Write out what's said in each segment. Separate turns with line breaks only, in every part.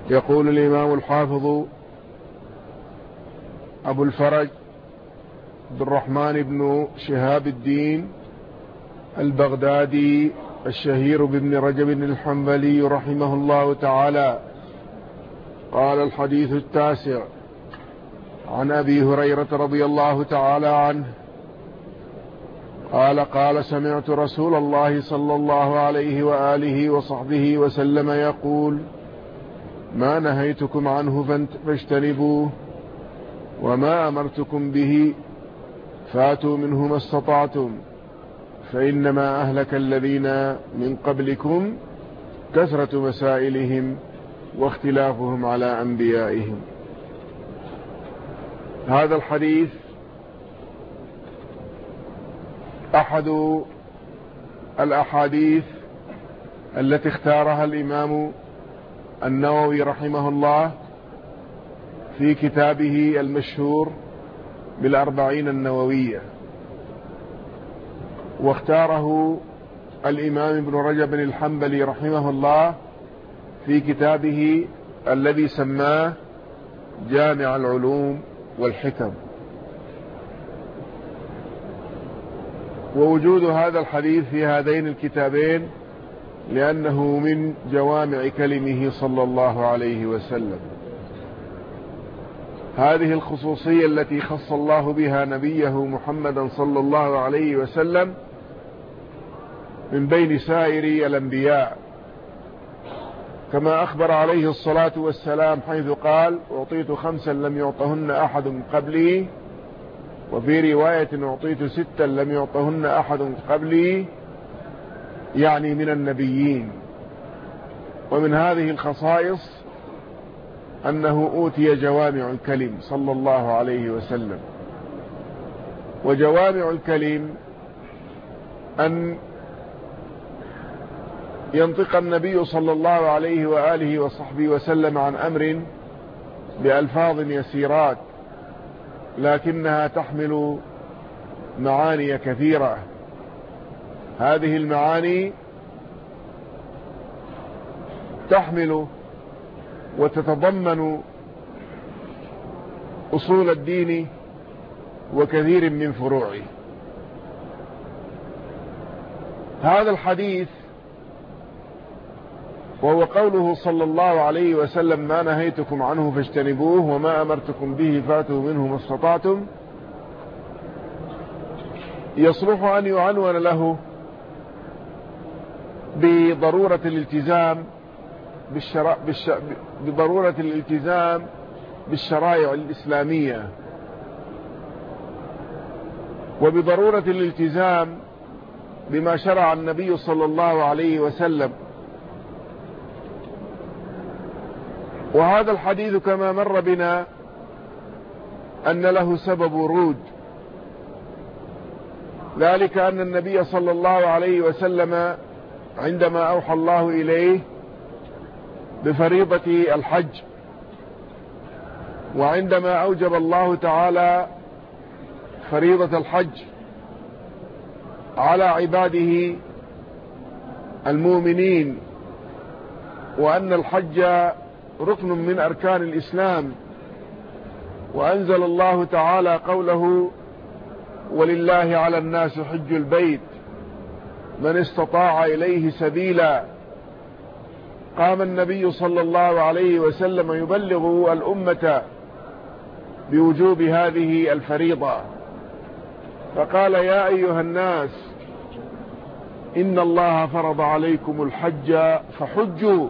يقول الإمام الحافظ أبو الفرج عبد الرحمن بن شهاب الدين البغدادي الشهير بابن رجب الحنبلي رحمه الله تعالى: قال: الحديث التاسع عن أبي هريرة رضي الله تعالى عنه قال: سمعت رسول الله صلى الله عليه وآله وصحبه وسلم يقول: ما نهيتكم عنه فاجتنبوه، وما أمرتكم به فاتوا منه ما استطعتم، فإنما أهلك الذين من قبلكم كثرة مسائلهم واختلافهم على أنبيائهم. هذا الحديث أحد الأحاديث التي اختارها الإمام النووي رحمه الله في كتابه المشهور بالأربعين النووية، واختاره الإمام ابن رجب الحنبلي رحمه الله في كتابه الذي سماه جامع العلوم والحكم. ووجود هذا الحديث في هذين الكتابين لأنه من جوامع كلمه صلى الله عليه وسلم. هذه الخصوصية التي خص الله بها نبيه محمدا صلى الله عليه وسلم من بين سائر الأنبياء، كما أخبر عليه الصلاة والسلام حيث قال: أعطيت 5 لم يعطهن أحد من قبلي، وفي رواية: أعطيت 6 لم يعطهن أحد من قبلي، يعني من النبيين. ومن هذه الخصائص أنه أوتي جوامع الكلم صلى الله عليه وسلم. وجوامع الكلم أن ينطق النبي صلى الله عليه وآله وصحبه وسلم عن أمر بألفاظ يسيرات، لكنها تحمل معاني كثيرة. هذه المعاني تحمل وتتضمن أصول الدين وكثير من فروعه. هذا الحديث وهو قوله صلى الله عليه وسلم: ما نهيتكم عنه فاجتنبوه، وما أمرتكم به فاتوا منه ما استطعتم، يصلح أن يعنون له بضرورة الالتزام بالشرائع الإسلامية، وبضرورة الالتزام بما شرع النبي صلى الله عليه وسلم. وهذا الحديث كما مر بنا أن له سبب ورود، ذلك أن النبي صلى الله عليه وسلم عندما أوحى الله إليه بفريضة الحج، وعندما أوجب الله تعالى فريضة الحج على عباده المؤمنين، وأن الحج ركن من أركان الإسلام، وأنزل الله تعالى قوله: ولله على الناس حج البيت من استطاع إليه سبيلا. قام النبي صلى الله عليه وسلم يبلغ الأمة بوجوب هذه الفريضة، فقال: يا أيها الناس إن الله فرض عليكم الحج فحجوا.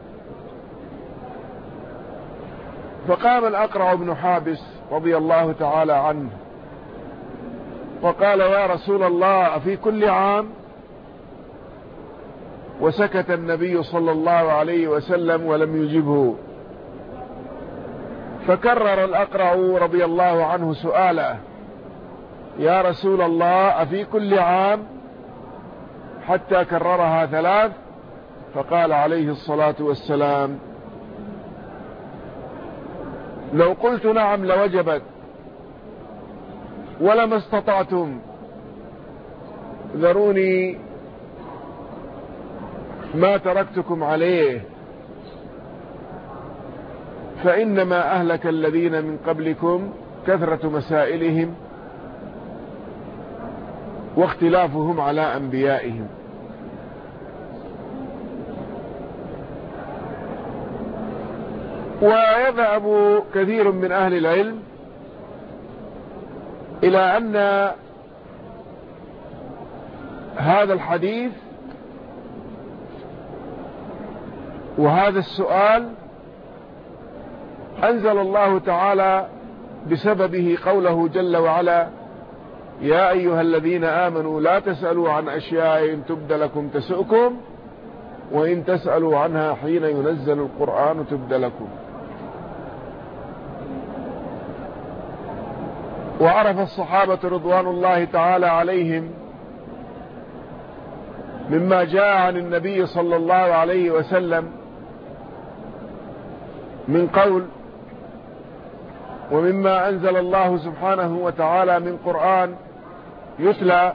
فقام الأقرع بن حابس رضي الله تعالى عنه وقال: يا رسول الله أفي كل عام؟ وسكت النبي صلى الله عليه وسلم ولم يجبه. فكرر الأقرع رضي الله عنه سؤاله: يا رسول الله أفي كل عام؟ حتى كررها 3، فقال عليه الصلاة والسلام: لو قلت نعم لوجبت، ولما استطعتم، ذروني ما تركتكم عليه. فإنما أهلك الذين من قبلكم كثرة مسائلهم واختلافهم على أنبيائهم. ويذهب كثير من أهل العلم إلى أن هذا الحديث وهذا السؤال أنزل الله تعالى بسببه قوله جل وعلا: يا أيها الذين آمنوا لا تسألوا عن أشياء إن تبد لكم تسؤكم وإن تسألوا عنها حين ينزل القرآن تبد لكم. وعرف الصحابة رضوان الله تعالى عليهم مما جاء عن النبي صلى الله عليه وسلم من قول ومما أنزل الله سبحانه وتعالى من قرآن يتلى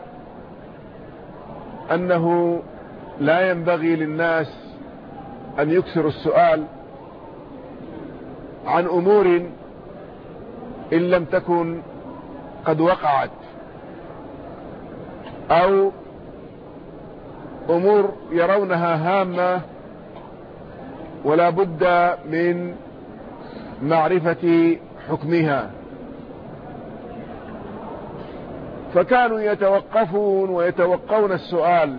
أنه لا ينبغي للناس أن يكثروا السؤال عن أمور إن لم تكن قد وقعت، أو أمور يرونها هامة ولا بد من معرفة حكمها، فكانوا يتوقفون ويتوقون السؤال،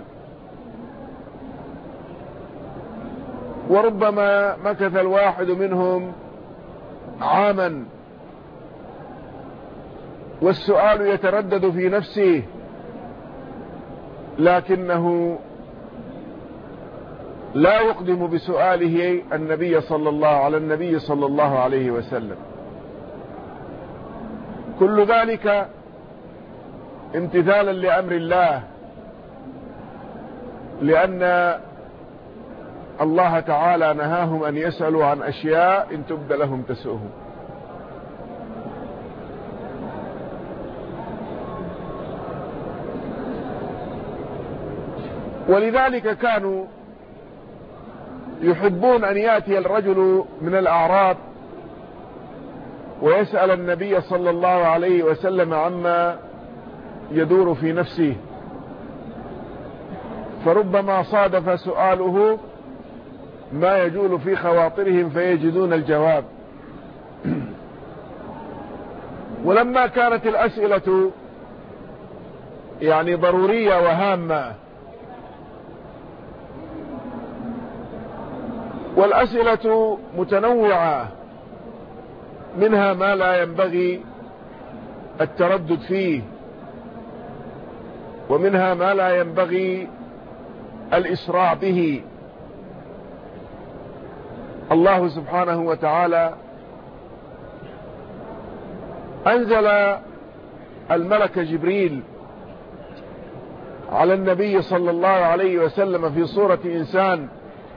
وربما مكث الواحد منهم عاما والسؤال يتردد في نفسه، لكنه لا يقدم بسؤاله النبي صلى الله عليه وسلم. كل ذلك امتثالا لأمر الله، لأن الله تعالى نهاهم أن يسألوا عن أشياء إن تبد لهم تسؤهم. ولذلك كانوا يحبون أن يأتي الرجل من الأعراب ويسأل النبي صلى الله عليه وسلم عما يدور في نفسه، فربما صادف سؤاله ما يجول في خواطرهم فيجدون الجواب. ولما كانت الأسئلة يعني ضرورية وهامة، والأسئلة متنوعة، منها ما لا ينبغي التردد فيه، ومنها ما لا ينبغي الإسراع به. الله سبحانه وتعالى أنزل الملك جبريل على النبي صلى الله عليه وسلم في صورة إنسان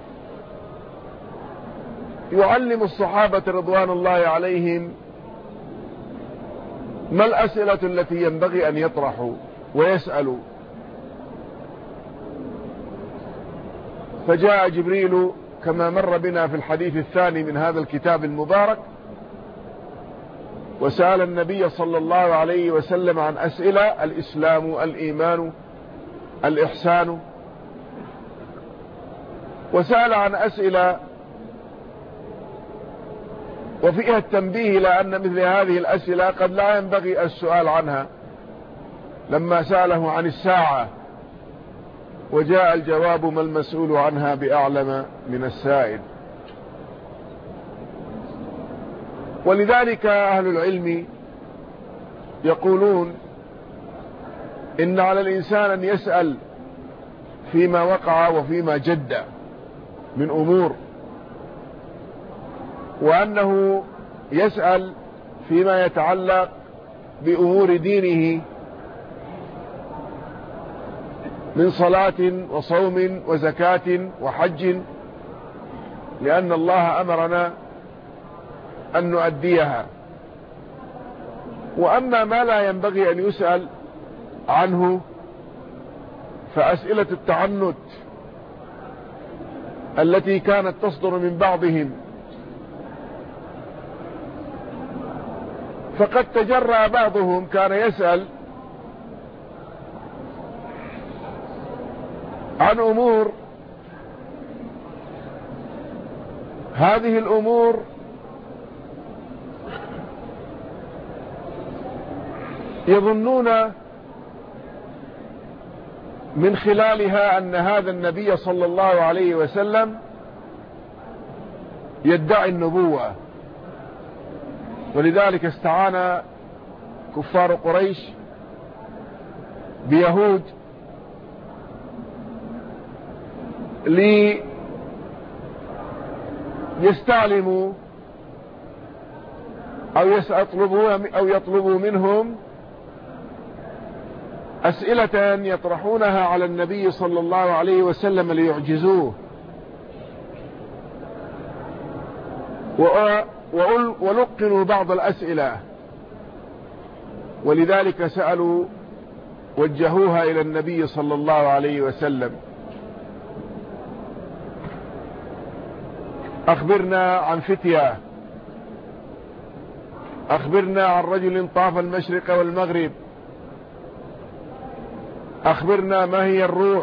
يعلم الصحابة رضوان الله عليهم ما الأسئلة التي ينبغي أن يطرحوا ويسألوا. فجاء جبريل كما مر بنا في الحديث الثاني من هذا الكتاب المبارك، وسأل النبي صلى الله عليه وسلم عن أسئلة: الإسلام، الإيمان، الإحسان، وسأل عن أسئلة وفيها التنبيه إلى أن مثل هذه الأسئلة قد لا ينبغي السؤال عنها. لما سأله عن الساعة وجاء الجواب: ما المسؤول عنها بأعلم من السائل. ولذلك أهل العلم يقولون إن على الإنسان أن يسأل فيما وقع وفيما جد من أمور، وأنه يسأل فيما يتعلق بأمور دينه من صلاة وصوم وزكاة وحج، لأن الله أمرنا أن نؤديها. وأما ما لا ينبغي أن يسأل عنه فأسئلة التعنت التي كانت تصدر من بعضهم فقد تجرأ بعضهم كان يسأل عن أمور، هذه الأمور يظنون من خلالها أن هذا النبي صلى الله عليه وسلم يدعي النبوة، ولذلك استعان كفار قريش بيهود ليستعلموا أو يطلبوا منهم أسئلة يطرحونها على النبي صلى الله عليه وسلم ليعجزوه، ولقنوا بعض الأسئلة، ولذلك سألوا وجهوها إلى النبي صلى الله عليه وسلم: أخبرنا عن فتية، أخبرنا عن رجل طاف المشرق والمغرب، أخبرنا ما هي الروح،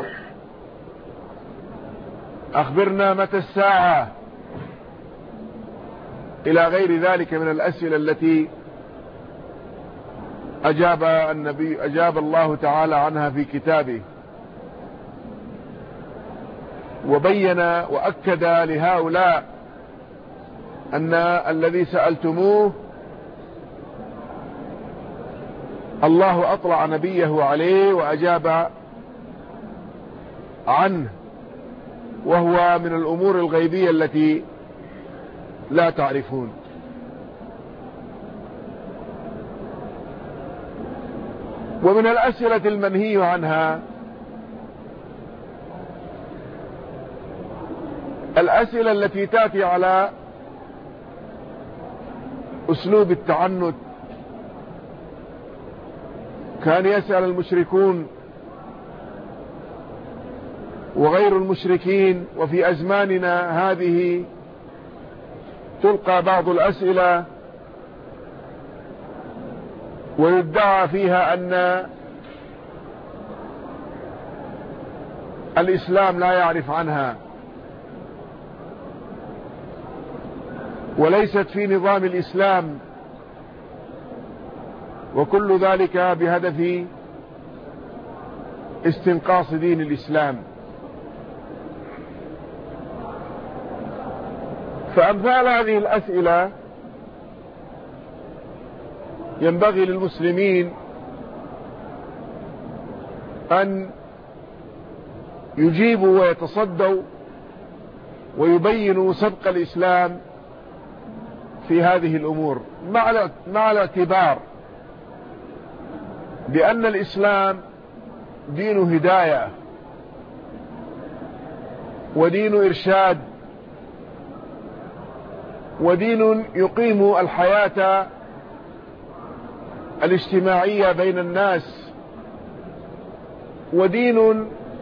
أخبرنا متى الساعة، إلى غير ذلك من الأسئلة التي أجاب الله تعالى عنها في كتابه، وبين وأكد لهؤلاء أن الذي سألتموه الله أطلع نبيه عليه وأجاب عنه، وهو من الأمور الغيبية التي لا تعرفون. ومن الأسئلة المنهي عنها الأسئلة التي تأتي على أسلوب التعنت. كان يسأل المشركون وغير المشركين، وفي أزماننا هذه تلقى بعض الأسئلة ويدعى فيها أن الإسلام لا يعرف عنها، وليست في نظام الإسلام، وكل ذلك بهدف استنقاص دين الإسلام. فأمثال هذه الأسئلة ينبغي للمسلمين أن يجيبوا ويتصدوا ويبينوا سبق الإسلام في هذه الأمور، مع الاعتبار بأن الإسلام دين هداية ودين إرشاد ودين يقيم الحياة الاجتماعية بين الناس، ودين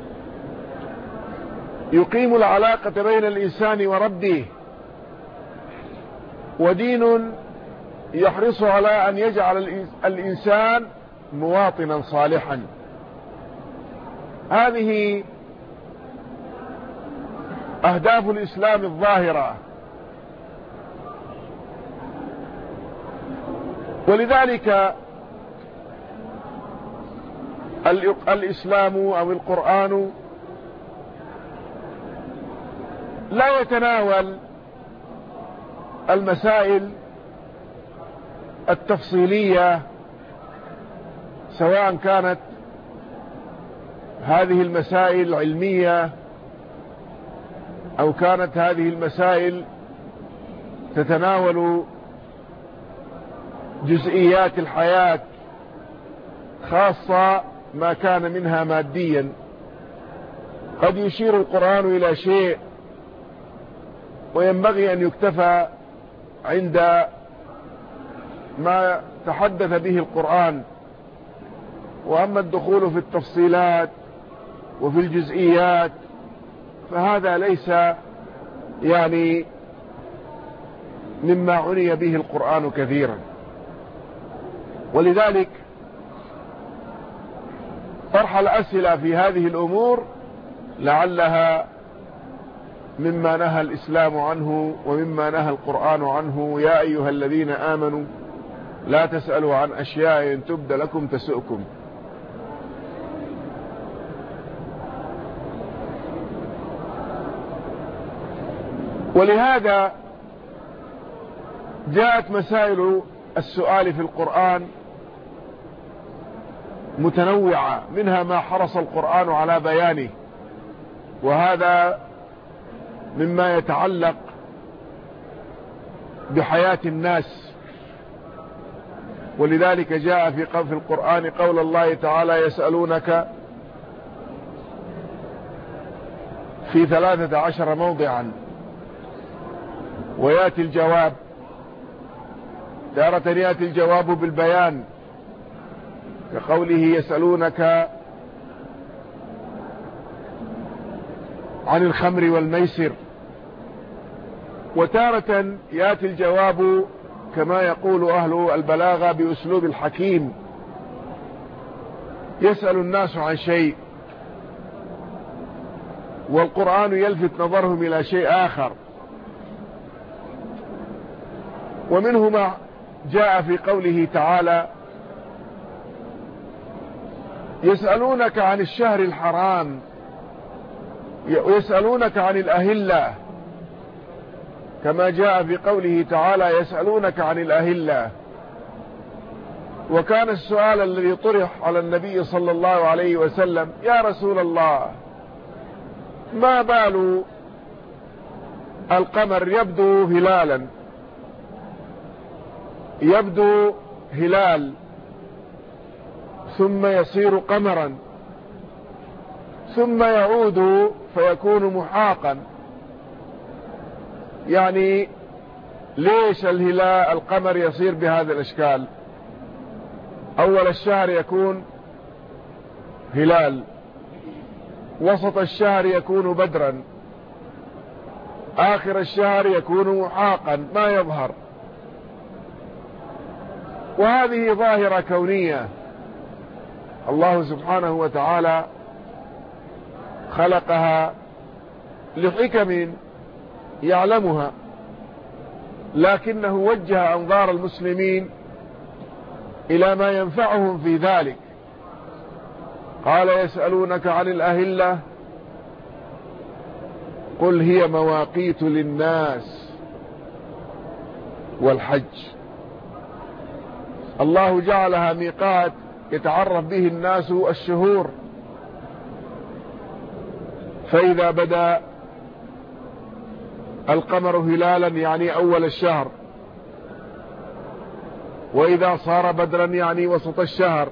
يقيم العلاقة بين الإنسان وربه، ودين يحرص على أن يجعل الإنسان مواطنا صالحا. هذه أهداف الإسلام الظاهرة، ولذلك الإسلام أو القرآن لا يتناول المسائل التفصيلية، سواء كانت هذه المسائل علمية أو كانت هذه المسائل تتناول جزئيات الحياة، خاصة ما كان منها ماديا. قد يشير القرآن إلى شيء وينبغي أن يكتفى عند ما تحدث به القرآن، وأما الدخول في التفصيلات وفي الجزئيات فهذا ليس يعني مما عني به القرآن كثيرا. ولذلك طرح الأسئلة في هذه الأمور لعلها مما نهى الإسلام عنه ومما نهى القرآن عنه. يا أيها الذين آمنوا لا تسألوا عن أشياء إن تبد لكم تسؤكم. ولهذا جاءت مسائل السؤال في القرآن متنوعة، منها ما حرص القرآن على بيانه، وهذا مما يتعلق بحياة الناس. ولذلك جاء في القرآن قول الله تعالى: يسألونك في 13 موضعا، ويأتي الجواب تارة يأتي الجواب بالبيان كقوله: يسألونك عن الخمر والميسر. وتارة يأتي الجواب كما يقول أهل البلاغة بأسلوب الحكيم: يسأل الناس عن شيء والقرآن يلفت نظرهم إلى شيء آخر. ومنه ما جاء في قوله تعالى: يسألونك عن الشهر الحرام، ويسألونك عن الأهلة، كما جاء في قوله تعالى: يسألونك عن الأهلة. وكان السؤال الذي طرح على النبي صلى الله عليه وسلم: يا رسول الله، ما بال القمر يبدو هلال ثم يصير قمرا ثم يعود فيكون محاقا، يعني ليش القمر يصير بهذا الاشكال؟ اول الشهر يكون هلال، وسط الشهر يكون بدرا، آخر الشهر يكون محاقا ما يظهر. وهذه ظاهرة كونية الله سبحانه وتعالى خلقها لحكم يعلمها، لكنه وجه أنظار المسلمين إلى ما ينفعهم في ذلك. قال: يسألونك عن الأهلة، قل هي مواقيت للناس والحج. الله جعلها ميقات يتعرف به الناس الشهور، فإذا بدأ القمر هلالا يعني أول الشهر، وإذا صار بدرا يعني وسط الشهر،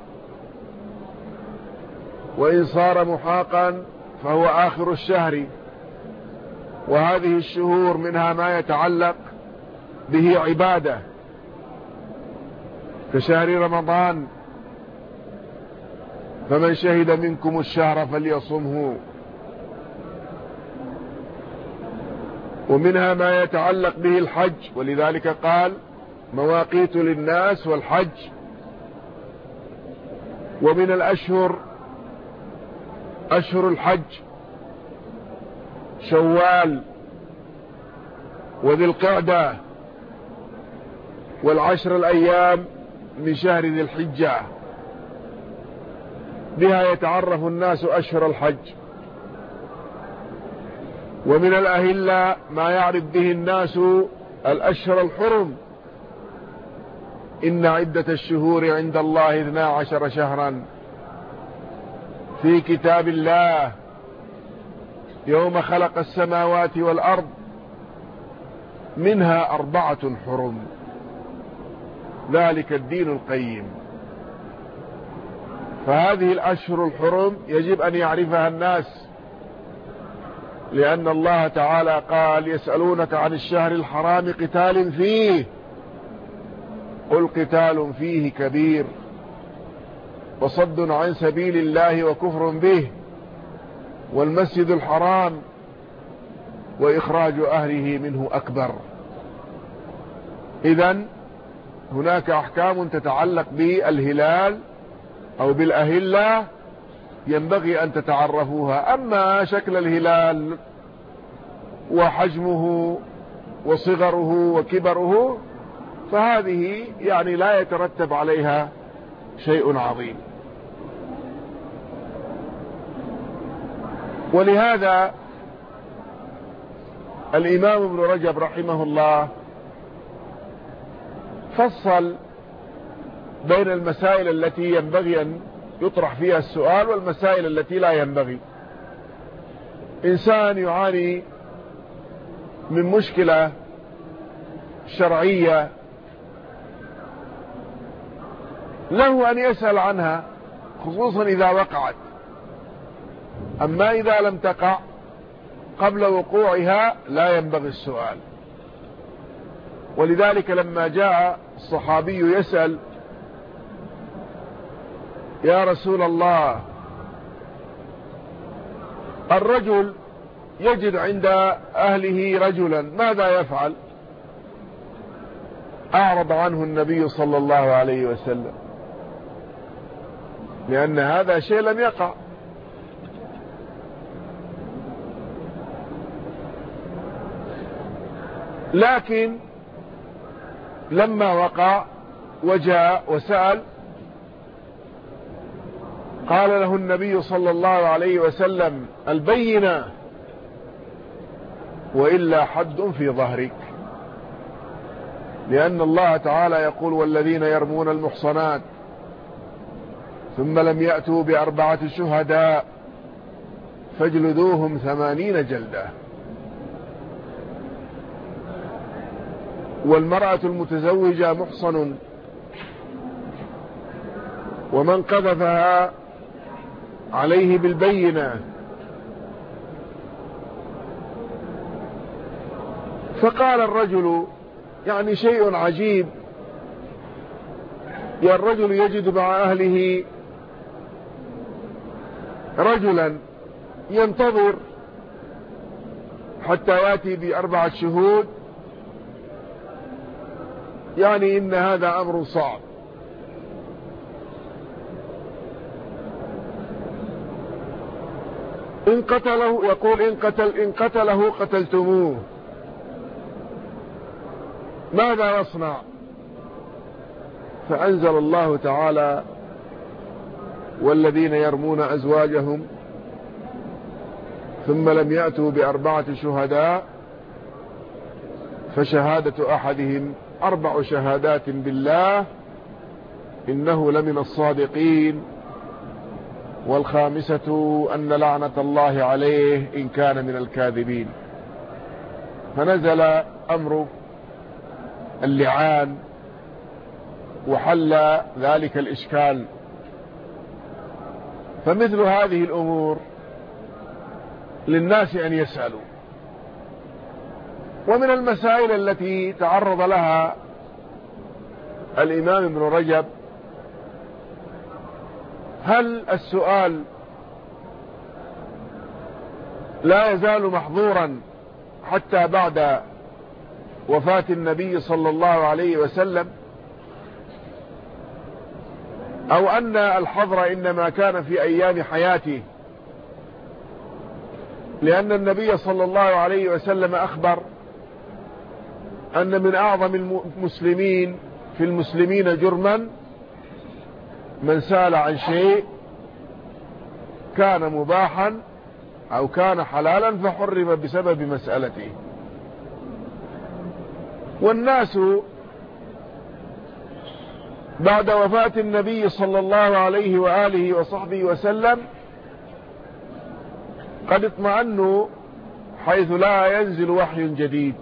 وإن صار محاقا فهو آخر الشهر. وهذه الشهور منها ما يتعلق به عبادة كشهر رمضان: فمن شهد منكم الشهر فليصمه. ومنها ما يتعلق به الحج، ولذلك قال: مواقيت للناس والحج. ومن الأشهر أشهر الحج: شوال وذي القعدة والعشر الأيام من شهر ذي الحجة، بها يتعرف الناس أشهر الحج. ومن الأهلة ما يعرف به الناس الأشهر الحرم: إن عدة الشهور عند الله 12 شهرا في كتاب الله يوم خلق السماوات والأرض منها 4 حرم ذلك الدين القيم. فهذه الأشهر الحرم يجب أن يعرفها الناس، لأن الله تعالى قال: يسألونك عن الشهر الحرام قتال فيه، قل قتال فيه كبير وصد عن سبيل الله وكفر به والمسجد الحرام وإخراج أهله منه أكبر. إذن هناك أحكام تتعلق بالهلال أو بالأهلة ينبغي أن تتعرفوها. أما شكل الهلال وحجمه وصغره وكبره فهذه يعني لا يترتب عليها شيء عظيم. ولهذا الإمام ابن رجب رحمه الله فصل بين المسائل التي ينبغي أن يطرح فيها السؤال والمسائل التي لا ينبغي. إنسان يعاني من مشكلة شرعية له أن يسأل عنها خصوصا إذا وقعت، أما إذا لم تقع قبل وقوعها لا ينبغي السؤال. ولذلك لما جاء الصحابي يسأل: يا رسول الله، الرجل يجد عند أهله رجلا ماذا يفعل؟ أعرض عنه النبي صلى الله عليه وسلم، لأن هذا شيء لم يقع. لكن لما وقع وجاء وسأل قال له النبي صلى الله عليه وسلم: البينة وإلا حد في ظهرك، لأن الله تعالى يقول: والذين يرمون المحصنات ثم لم يأتوا ب4 شهداء فاجلدوهم 80 جلدة. والمرأة المتزوجة محصن، ومن قذفها عليه بالبينة. فقال الرجل يعني شيء عجيب، يا الرجل يجد مع أهله رجلا ينتظر حتى يأتي ب4 شهود، يعني إن هذا أمر صعب. إن قتله يقول إن قتله قتلتموه، ماذا نصنع؟ فأنزل الله تعالى: والذين يرمون أزواجهم ثم لم يأتوا ب4 شهداء فشهادة أحدهم 4 شهادات بالله إنه لمن الصادقين، والخامسة أن لعنة الله عليه إن كان من الكاذبين. فنزل أمر اللعان وحل ذلك الإشكال. فمثل هذه الأمور للناس أن يسألوا. ومن المسائل التي تعرض لها الإمام ابن رجب: هل السؤال لا يزال محظورا حتى بعد وفاة النبي صلى الله عليه وسلم، أو أن الحظر إنما كان في أيام حياته؟ لأن النبي صلى الله عليه وسلم أخبر أن من أعظم المسلمين في المسلمين جرما من سأل عن شيء كان مباحا أو كان حلالا فحرم بسبب مسألته. والناس بعد وفاة النبي صلى الله عليه وآله وصحبه وسلم قد اطمأنوا حيث لا ينزل وحي جديد،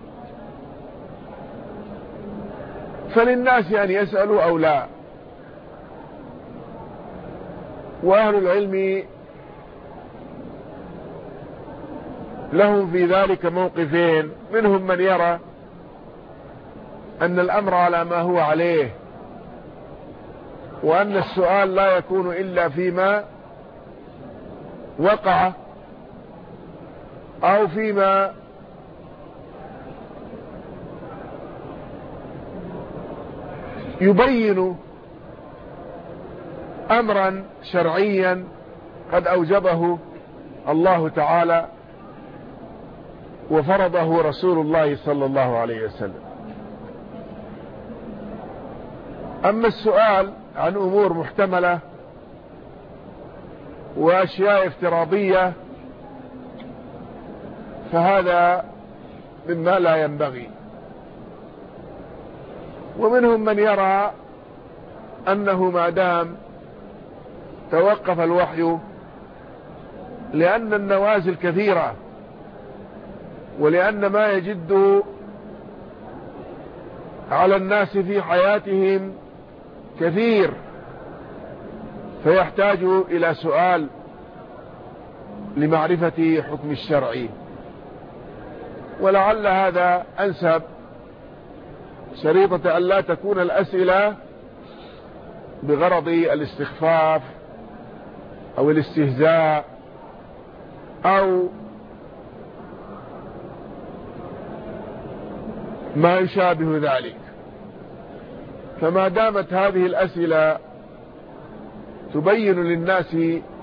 فللناس أن يسألوا أو لا. وأهل العلم لهم في ذلك موقفين: منهم من يرى أن الأمر على ما هو عليه، وأن السؤال لا يكون إلا فيما وقع أو فيما يبين أمرا شرعيا قد أوجبه الله تعالى وفرضه رسول الله صلى الله عليه وسلم. أما السؤال عن أمور محتملة وأشياء افتراضية فهذا مما لا ينبغي. ومنهم من يرى أنه ما دام توقف الوحي لأن النوازل كثيرة ولأن ما يجد على الناس في حياتهم كثير فيحتاج إلى سؤال لمعرفة حكم الشرع، ولعل هذا أنسب شريطة أن لا تكون الأسئلة بغرض الاستخفاف أو الاستهزاء أو ما يشابه ذلك. فما دامت هذه الأسئلة تبين للناس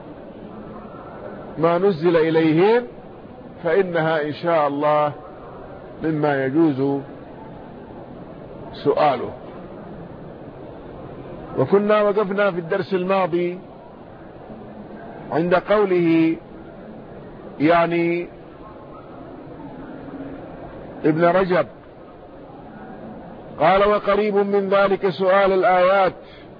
ما نزل إليهم فإنها إن شاء الله مما يجوز سؤاله. وكنا وقفنا في الدرس الماضي عند قوله يعني ابن رجب قال: وقريب من ذلك سؤال الآيات.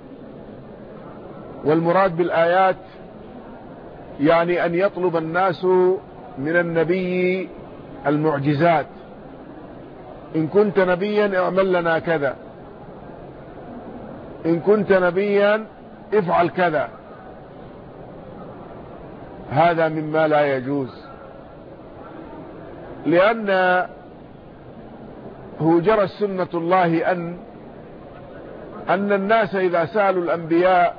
والمراد بالآيات يعني أن يطلب الناس من النبي المعجزات، إن كنت نبيا اعمل لنا كذا، إن كنت نبيا افعل كذا. هذا مما لا يجوز، لأن هو جرى سنة الله أن الناس إذا سألوا الأنبياء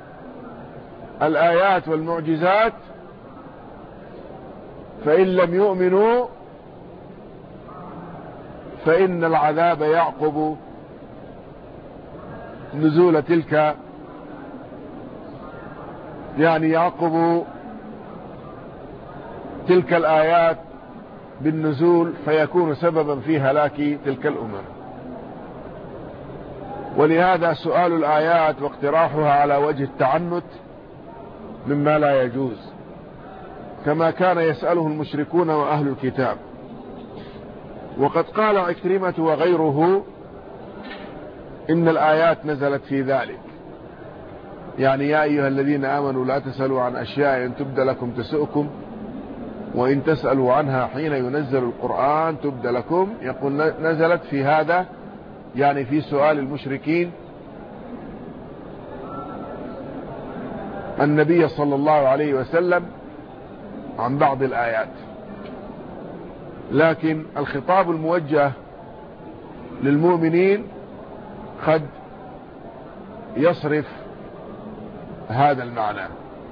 الآيات والمعجزات فإن لم يؤمنوا فإن العذاب يعقب نزول تلك، يعني يعقب تلك الآيات بالنزول فيكون سببا في هلاك تلك الأمم. ولهذا سؤال الآيات واقتراحها على وجه التعنت مما لا يجوز، كما كان يسأله المشركون وأهل الكتاب. وقد قال عكرمة وغيره إن الآيات نزلت في ذلك، يعني يا أيها الذين آمنوا لا تسألوا عن أشياء إن تبد لكم تسؤكم وإن تسألوا عنها حين ينزل القرآن تبد لكم. يقول نزلت في هذا، يعني في سؤال المشركين النبي صلى الله عليه وسلم عن بعض الآيات. لكن الخطاب الموجه للمؤمنين قد يصرف هذا المعنى.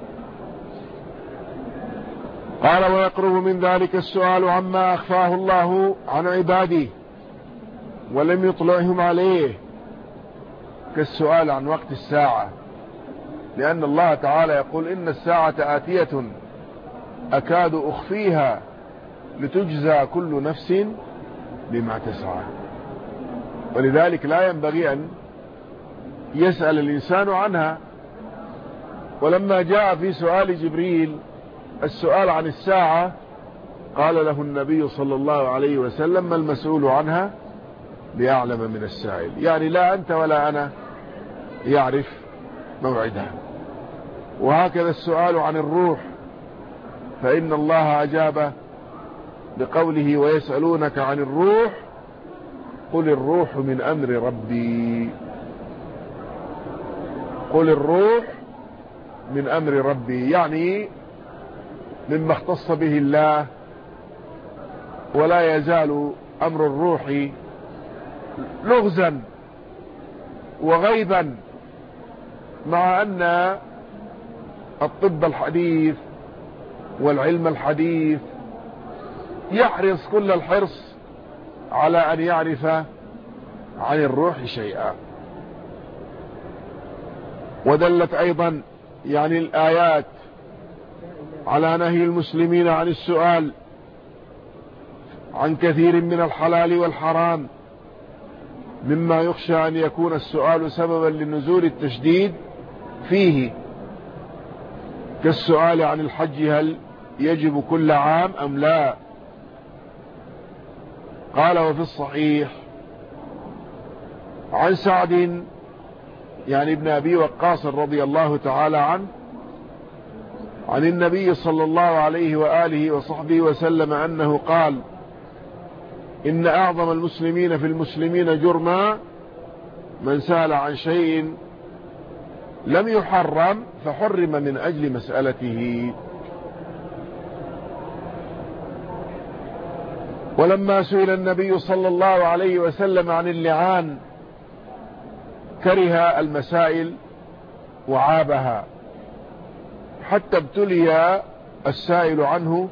قال: ويقرب من ذلك السؤال عما أخفاه الله عن عباده ولم يطلعهم عليه، كالسؤال عن وقت الساعة، لأن الله تعالى يقول: إن الساعة آتية أكاد أخفيها لتجزى كل نفس بما تسعى. ولذلك لا ينبغي أن يسأل الإنسان عنها. ولما جاء في سؤال جبريل السؤال عن الساعة قال له النبي صلى الله عليه وسلم: ما المسؤول عنها بأعلم من السائل، يعني لا أنت ولا أنا يعرف موعدها. وهكذا السؤال عن الروح، فإن الله أجاب بقوله: ويسألونك عن الروح قل الروح من أمر ربي، قل الروح من أمر ربي، يعني مما اختص به الله. ولا يزال أمر الروح لغزا وغيبا، مع أن الطب الحديث والعلم الحديث يحرص كل الحرص على أن يعرف عن الروح شيئا. ودلت أيضا يعني الآيات على نهي المسلمين عن السؤال عن كثير من الحلال والحرام، مما يخشى أن يكون السؤال سببا لنزول التشديد فيه، كالسؤال عن الحج هل يجب كل عام أم لا. قال: وفي الصحيح عن سعد يعني ابن أبي وقاص رضي الله تعالى عنه عن النبي صلى الله عليه وآله وصحبه وسلم أنه قال: إن أعظم المسلمين في المسلمين جرما من سأل عن شيء لم يحرم فحرم من أجل مسألته. ولما سئل النبي صلى الله عليه وسلم عن اللعان كره المسائل وعابها، حتى ابتلي السائل عنه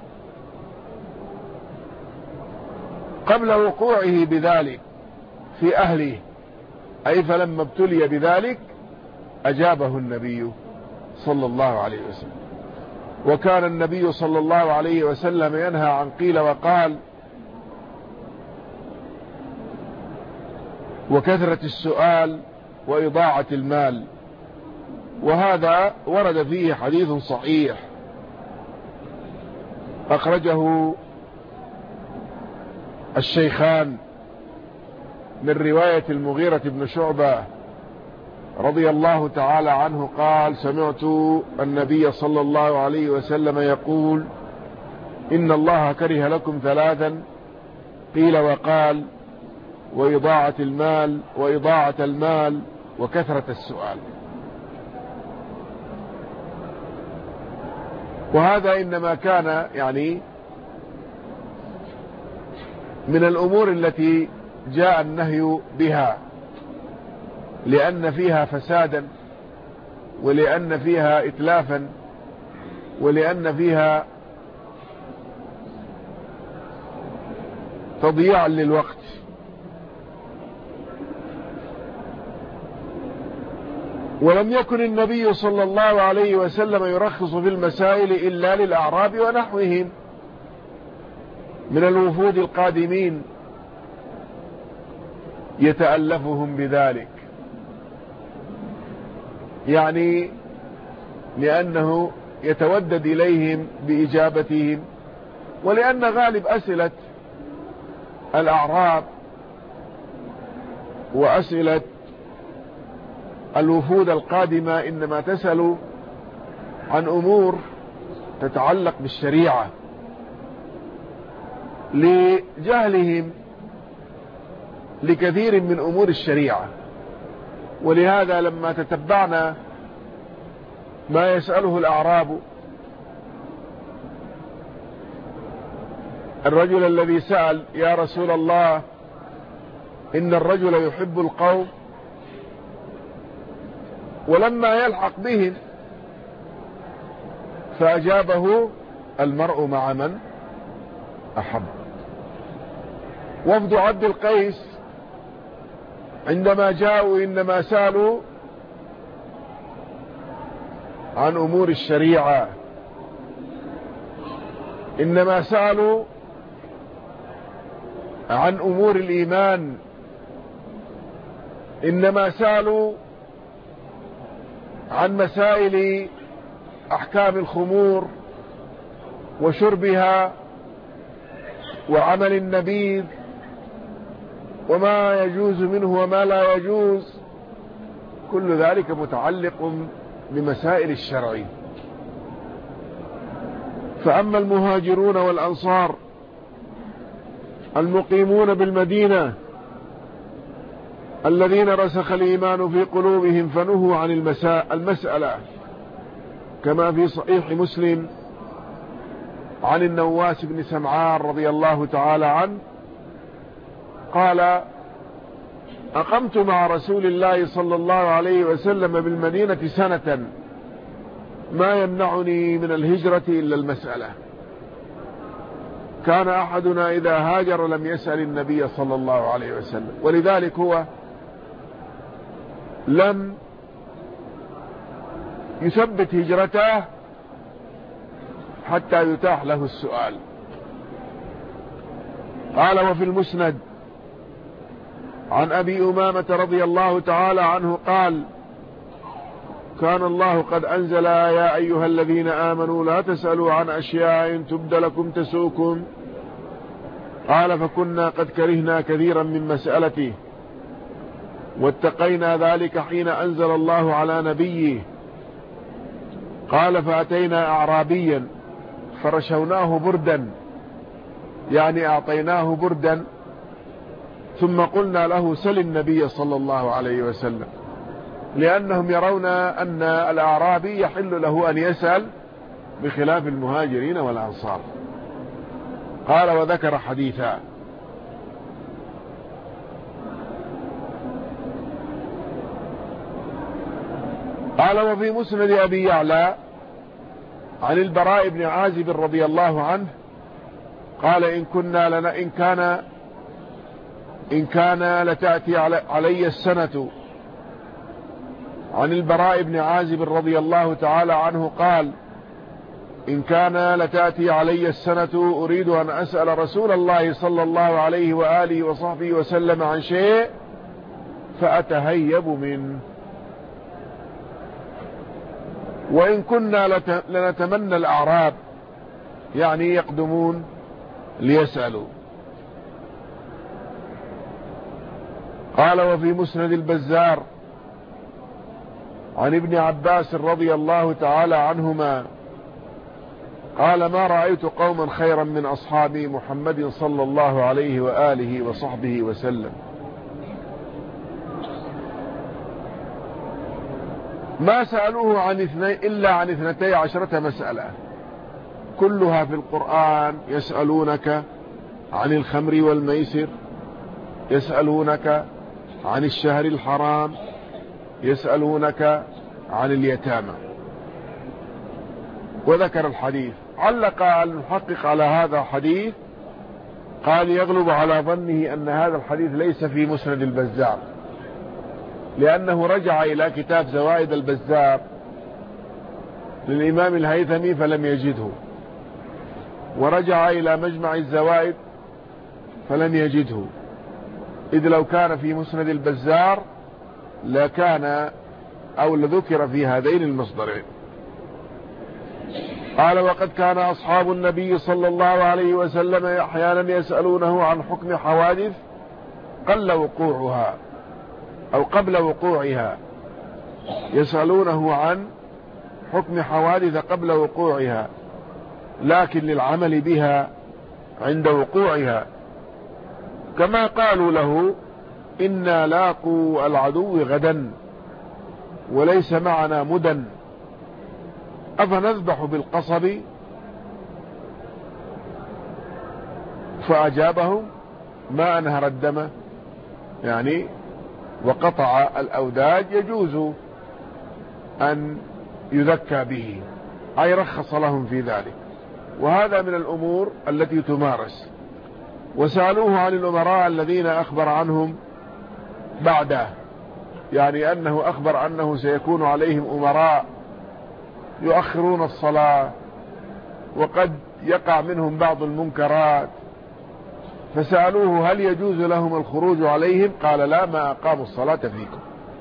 قبل وقوعه بذلك في أهله، أي فلما ابتلي بذلك أجابه النبي صلى الله عليه وسلم. وكان النبي صلى الله عليه وسلم ينهى عن قيل وقال وكثرة السؤال وإضاعة المال، وهذا ورد فيه حديث صحيح أخرجه الشيخان من رواية المغيرة بن شعبة رضي الله تعالى عنه قال: سمعت النبي صلى الله عليه وسلم يقول: إن الله كره لكم ثلاثا، قيل وقال وإضاعة المال وكثرة السؤال. وهذا إنما كان يعني من الأمور التي جاء النهي بها، لأن فيها فسادا، ولأن فيها إتلافا، ولأن فيها تضييعا للوقت. ولم يكن النبي صلى الله عليه وسلم يرخص في المسائل إلا للأعراب ونحوهم من الوفود القادمين يتألفهم بذلك، يعني لأنه يتودد إليهم بإجابتهم، ولأن غالب أسئلة الأعراب وأسئلة الوفود القادمة إنما تسأل عن أمور تتعلق بالشريعة لجهلهم لكثير من أمور الشريعة. ولهذا لما تتبعنا ما يسأله الأعراب، الرجل الذي سأل: يا رسول الله إن الرجل يحب القوم، ولما يلحق بهم فأجابه: المرء مع من أحب. وفد عبد القيس عندما جاءوا إنما سألوا عن أمور الشريعة، إنما سألوا عن أمور الإيمان، إنما سألوا عن مسائل أحكام الخمور وشربها وعمل النبيذ وما يجوز منه وما لا يجوز، كل ذلك متعلق بمسائل الشرع. فأما المهاجرون والأنصار المقيمون بالمدينة الذين رسخ الإيمان في قلوبهم فنهوا عن المسألة، كما في صحيح مسلم عن النواس بن سمعان رضي الله تعالى عنه قال: أقمت مع رسول الله صلى الله عليه وسلم بالمدينة سنة ما يمنعني من الهجرة إلا المسألة. كان أحدنا إذا هاجر لم يسأل النبي صلى الله عليه وسلم، ولذلك هو لم يثبت هجرته حتى يتاح له السؤال. قال: وفي المسند عن أبي أمامة رضي الله تعالى عنه قال: كان الله قد أنزل يا أيها الذين آمنوا لا تسألوا عن أشياء إن تبد لكم تسؤكم. قال: فكنا قد كرهنا كثيرا من مسألته واتقينا ذلك حين أنزل الله على نبيه. قال: فأتينا أعرابيا فرشوناه بردا، يعني أعطيناه بردا، ثم قلنا له: سل النبي صلى الله عليه وسلم، لأنهم يرون أن الأعرابي يحل له أن يسأل بخلاف المهاجرين والأنصار. قال: وذكر حديثا. قال: وفي مسند أبي يعلى عن البراء بن عازب رضي الله عنه قال: إن كان لتأتي علي السنة. عن البراء بن عازب رضي الله تعالى عنه قال: إن كان لتأتي علي السنة أريد أن أسأل رسول الله صلى الله عليه وآله وصحبه وسلم عن شيء فأتهيب منه. وإن كنا لنتمنى الأعراب، يعني يقدمون ليسألوا. قال: وفي مسند البزار عن ابن عباس رضي الله تعالى عنهما قال: ما رأيت قوما خيرا من أصحاب محمد صلى الله عليه وآله وصحبه وسلم. ما سألوه إلا عن 12 مسألة، كلها في القرآن. يسألونك عن الخمر والميسر، يسألونك عن الشهر الحرام، يسألونك عن اليتامى. وذكر الحديث. علق المحقق على هذا الحديث، قال: يغلب على ظنه أن هذا الحديث ليس في مسند البزار، لأنه رجع إلى كتاب زوائد البزار للإمام الهيثمي فلم يجده، ورجع إلى مجمع الزوائد فلم يجده، إذ لو كان في مسند البزار لكان أو لذكر في هذين المصدرين. قال: وقد كان أصحاب النبي صلى الله عليه وسلم أحيانا يسألونه عن حكم حوادث قل وقوعها أو قبل وقوعها، يسألونه عن حكم حوادث قبل وقوعها، لكن للعمل بها عند وقوعها، كما قالوا له: إنا لاقوا العدو غدا وليس معنا مدن، أفنذبح بالقصب؟ فأجابهم: ما أنهر الدم، يعني وقطع الأوداج يجوز أن يذكى به، أي رخص لهم في ذلك. وهذا من الأمور التي تمارس. وسألوه عن الأمراء الذين أخبر عنهم بعده، يعني أنه أخبر أنه سيكون عليهم أمراء يؤخرون الصلاة وقد يقع منهم بعض المنكرات، فسألوه: هل يجوز لهم الخروج عليهم؟ قال: لا، ما أقاموا الصلاة فيكم.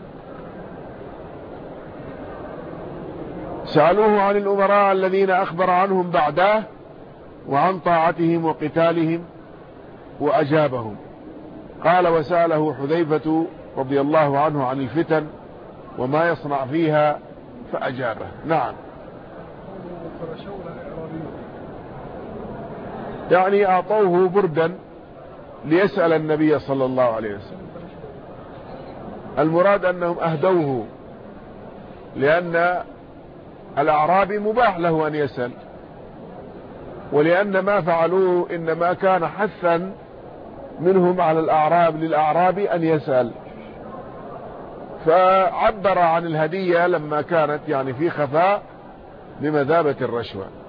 سألوه عن الأمراء الذين أخبر عنهم بعده وعن طاعتهم وقتالهم، وأجابهم. قال: وسأله حذيفة رضي الله عنه عن الفتن وما يصنع فيها فأجابه. نعم، يعني أعطوه بردا ليسأل النبي صلى الله عليه وسلم. المراد أنهم أهدوه، لأن الأعرابي مباح له أن يسأل، ولأن ما فعلوه إنما كان حثا منهم على للأعرابي أن يسأل، فعبر عن الهدية لما كانت يعني في خفاء بمثابة الرشوة.